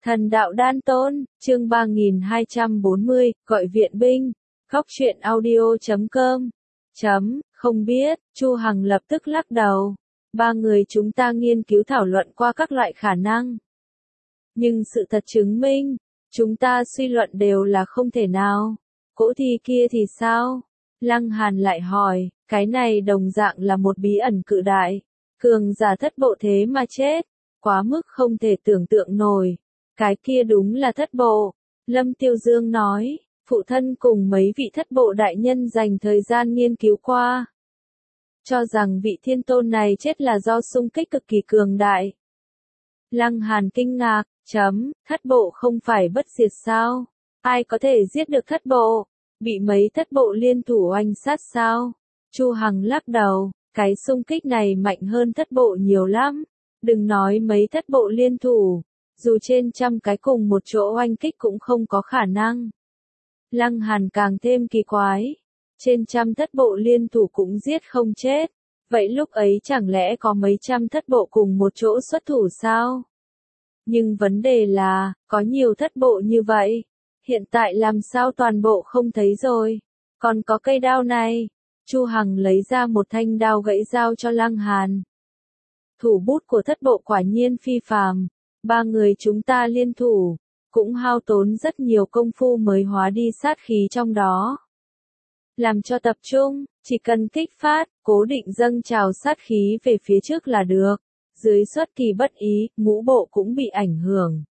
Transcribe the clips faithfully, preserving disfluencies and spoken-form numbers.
Thần đạo đan tôn, chương ba nghìn hai trăm bốn mươi, gọi viện binh. Góc truyện audio chấm com. Chấm, không biết, Chu Hằng lập tức lắc đầu. Ba người chúng ta nghiên cứu thảo luận qua các loại khả năng. Nhưng sự thật chứng minh, chúng ta suy luận đều là không thể nào. Cỗ thi kia thì sao? Lăng Hàn lại hỏi, cái này đồng dạng là một bí ẩn cự đại. Cường giả thất bộ thế mà chết, quá mức không thể tưởng tượng nổi. Cái kia đúng là thất bộ. Lâm Tiêu Dương nói, phụ thân cùng mấy vị thất bộ đại nhân dành thời gian nghiên cứu qua. Cho rằng vị thiên tôn này chết là do xung kích cực kỳ cường đại. Lăng Hàn kinh ngạc, chấm, thất bộ không phải bất diệt sao? Ai có thể giết được thất bộ? Bị mấy thất bộ liên thủ oanh sát sao? Chu Hằng lắc đầu, cái xung kích này mạnh hơn thất bộ nhiều lắm. Đừng nói mấy thất bộ liên thủ. Dù trên trăm cái cùng một chỗ oanh kích cũng không có khả năng. Lăng Hàn càng thêm kỳ quái. Trên trăm thất bộ liên thủ cũng giết không chết. Vậy lúc ấy chẳng lẽ có mấy trăm thất bộ cùng một chỗ xuất thủ sao? Nhưng vấn đề là, có nhiều thất bộ như vậy. Hiện tại làm sao toàn bộ không thấy rồi? Còn có cây đao này. Chu Hằng lấy ra một thanh đao gãy dao cho Lăng Hàn. Thủ bút của thất bộ quả nhiên phi phàm. Ba người chúng ta liên thủ, cũng hao tốn rất nhiều công phu mới hóa đi sát khí trong đó. Làm cho tập trung, chỉ cần kích phát, cố định dâng trào sát khí về phía trước là được. Dưới xuất kỳ bất ý, ngũ bộ cũng bị ảnh hưởng.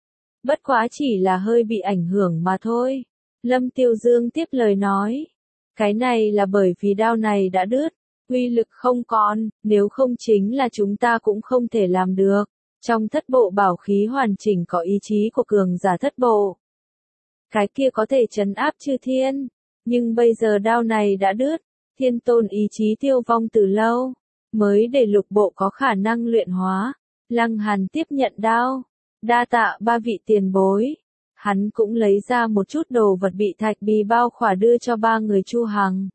Bất quá chỉ là hơi bị ảnh hưởng mà thôi. Lâm Tiêu Dương tiếp lời nói. Cái này là bởi vì đao này đã đứt, uy lực không còn, nếu không chính là chúng ta cũng không thể làm được. Trong thất bộ bảo khí hoàn chỉnh có ý chí của cường giả thất bộ. Cái kia có thể trấn áp chư thiên. Nhưng bây giờ đao này đã đứt. Thiên tôn ý chí tiêu vong từ lâu. Mới để lục bộ có khả năng luyện hóa. Lăng Hàn tiếp nhận đao. Đa tạ ba vị tiền bối. Hắn cũng lấy ra một chút đồ vật bị thạch bì bao khỏa đưa cho ba người Chu Hằng.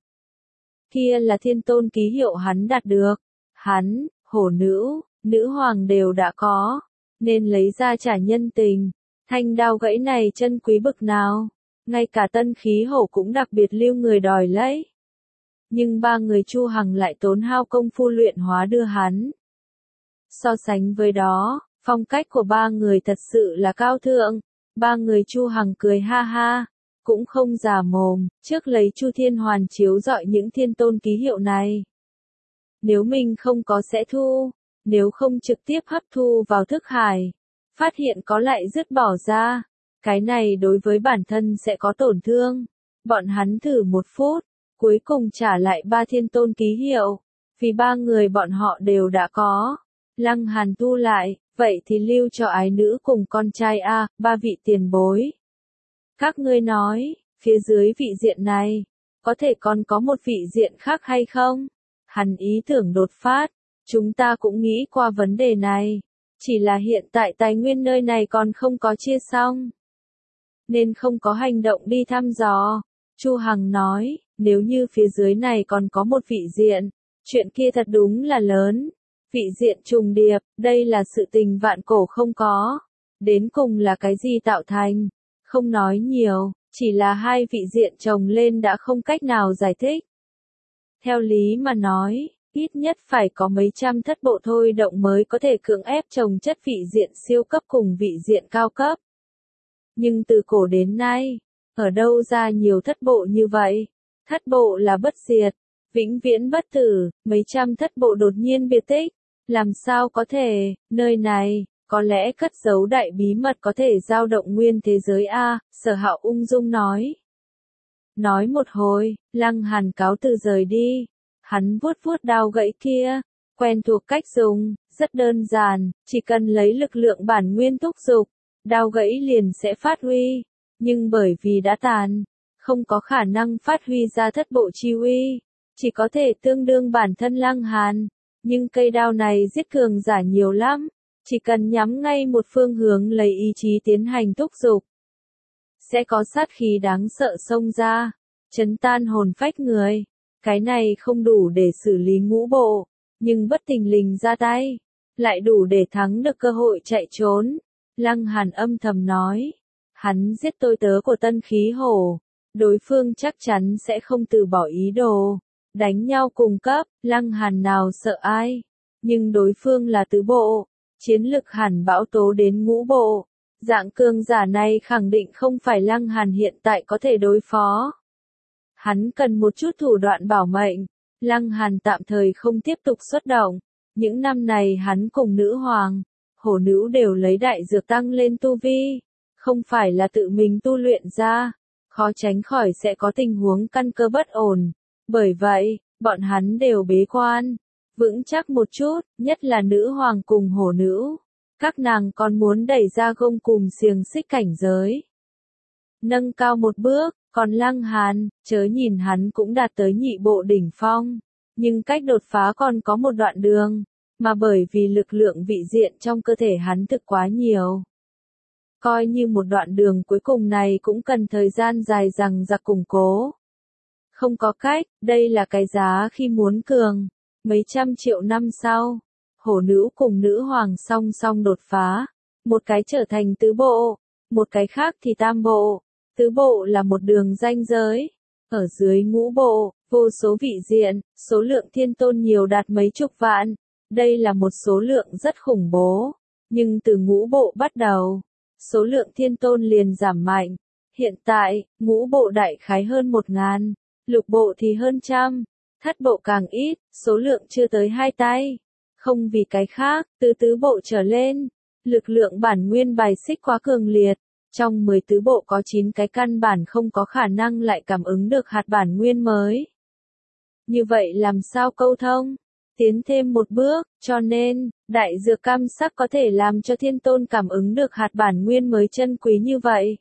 Kia là thiên tôn ký hiệu hắn đạt được. Hắn, hổ nữ, nữ hoàng đều đã có, nên lấy ra trả nhân tình. Thanh đao gãy này chân quý bực nào, ngay cả tân khí hổ cũng đặc biệt lưu người đòi lấy. Nhưng ba người Chu Hằng lại tốn hao công phu luyện hóa đưa hắn. So sánh với đó, phong cách của ba người thật sự là cao thượng. Ba người Chu Hằng cười ha ha, cũng không giả mồm, trước lấy Chu Thiên Hoàn chiếu rọi những thiên tôn ký hiệu này. Nếu mình không có sẽ thu. Nếu không trực tiếp hấp thu vào thức hải, phát hiện có lại dứt bỏ ra, cái này đối với bản thân sẽ có tổn thương. Bọn hắn thử một phút, cuối cùng trả lại ba thiên tôn ký hiệu, vì ba người bọn họ đều đã có. Lăng Hàn thu lại, vậy thì lưu cho ái nữ cùng con trai a, ba vị tiền bối. Các ngươi nói, phía dưới vị diện này, có thể còn có một vị diện khác hay không? Hắn ý tưởng đột phát. Chúng ta cũng nghĩ qua vấn đề này, chỉ là hiện tại tài nguyên nơi này còn không có chia xong, nên không có hành động đi thăm dò. Chu Hằng nói, nếu như phía dưới này còn có một vị diện, chuyện kia thật đúng là lớn. Vị diện trùng điệp, đây là sự tình vạn cổ không có. Đến cùng là cái gì tạo thành? Không nói nhiều, chỉ là hai vị diện chồng lên đã không cách nào giải thích. Theo lý mà nói, ít nhất phải có mấy trăm thất bộ thôi động mới có thể cưỡng ép trồng chất vị diện siêu cấp cùng vị diện cao cấp. Nhưng từ cổ đến nay, ở đâu ra nhiều thất bộ như vậy? Thất bộ là bất diệt, vĩnh viễn bất tử, mấy trăm thất bộ đột nhiên biệt tích. Làm sao có thể, nơi này, có lẽ cất giấu đại bí mật có thể dao động nguyên thế giới a, Sở Hạo ung dung nói. Nói một hồi, Lăng Hàn cáo từ rời đi. Hắn vuốt vuốt đao gãy kia, quen thuộc cách dùng, rất đơn giản, chỉ cần lấy lực lượng bản nguyên thúc giục, đao gãy liền sẽ phát huy, nhưng bởi vì đã tàn, không có khả năng phát huy ra thất bộ chi uy, chỉ có thể tương đương bản thân Lăng Hàn, nhưng cây đao này giết cường giả nhiều lắm, chỉ cần nhắm ngay một phương hướng lấy ý chí tiến hành thúc giục, sẽ có sát khí đáng sợ xông ra, chấn tan hồn phách người. Cái này không đủ để xử lý ngũ bộ, nhưng bất thình lình ra tay, lại đủ để thắng được cơ hội chạy trốn. Lăng Hàn âm thầm nói. Hắn giết tôi tớ của Tân Khí Hổ. Đối phương chắc chắn sẽ không từ bỏ ý đồ. Đánh nhau cùng cấp, Lăng Hàn nào sợ ai. Nhưng đối phương là tứ bộ. Chiến lực hẳn bão tố đến ngũ bộ. Dạng cường giả này khẳng định không phải Lăng Hàn hiện tại có thể đối phó. Hắn cần một chút thủ đoạn bảo mệnh. Lăng Hàn tạm thời không tiếp tục xuất động. Những năm này hắn cùng nữ hoàng, hổ nữ đều lấy đại dược tăng lên tu vi. Không phải là tự mình tu luyện ra. Khó tránh khỏi sẽ có tình huống căn cơ bất ổn. Bởi vậy, bọn hắn đều bế quan. Vững chắc một chút, nhất là nữ hoàng cùng hổ nữ. Các nàng còn muốn đẩy ra gông cùm xiềng xích cảnh giới. Nâng cao một bước, còn Lăng Hàn, chớ nhìn hắn cũng đạt tới nhị bộ đỉnh phong. Nhưng cách đột phá còn có một đoạn đường. Mà bởi vì lực lượng vị diện trong cơ thể hắn thực quá nhiều. Coi như một đoạn đường cuối cùng này cũng cần thời gian dài dằng dặc củng cố. Không có cách, đây là cái giá khi muốn cường. Mấy trăm triệu năm sau, hổ nữ cùng nữ hoàng song song đột phá. Một cái trở thành tứ bộ, một cái khác thì tam bộ. Tứ bộ là một đường ranh giới. Ở dưới ngũ bộ, vô số vị diện, số lượng thiên tôn nhiều đạt mấy chục vạn. Đây là một số lượng rất khủng bố. Nhưng từ ngũ bộ bắt đầu, số lượng thiên tôn liền giảm mạnh. Hiện tại, ngũ bộ đại khái hơn một ngàn, lục bộ thì hơn trăm, thất bộ càng ít, số lượng chưa tới hai tay. Không vì cái khác, từ tứ bộ trở lên, lực lượng bản nguyên bài xích quá cường liệt. Trong mười tứ bộ có chín cái căn bản không có khả năng lại cảm ứng được hạt bản nguyên mới. Như vậy làm sao câu thông? Tiến thêm một bước, cho nên, đại dược cam sắc có thể làm cho thiên tôn cảm ứng được hạt bản nguyên mới chân quý như vậy.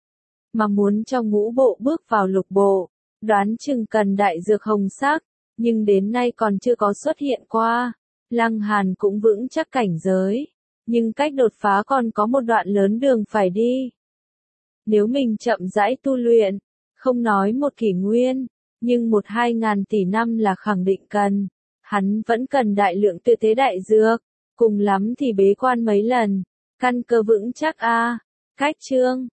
Mà muốn cho ngũ bộ bước vào lục bộ, đoán chừng cần đại dược hồng sắc, nhưng đến nay còn chưa có xuất hiện qua. Lăng Hàn cũng vững chắc cảnh giới, nhưng cách đột phá còn có một đoạn lớn đường phải đi. Nếu mình chậm rãi tu luyện, không nói một kỷ nguyên, nhưng một hai ngàn tỷ năm là khẳng định cần. Hắn vẫn cần đại lượng tuyệt thế đại dược, cùng lắm thì bế quan mấy lần, căn cơ vững chắc a. Cách chương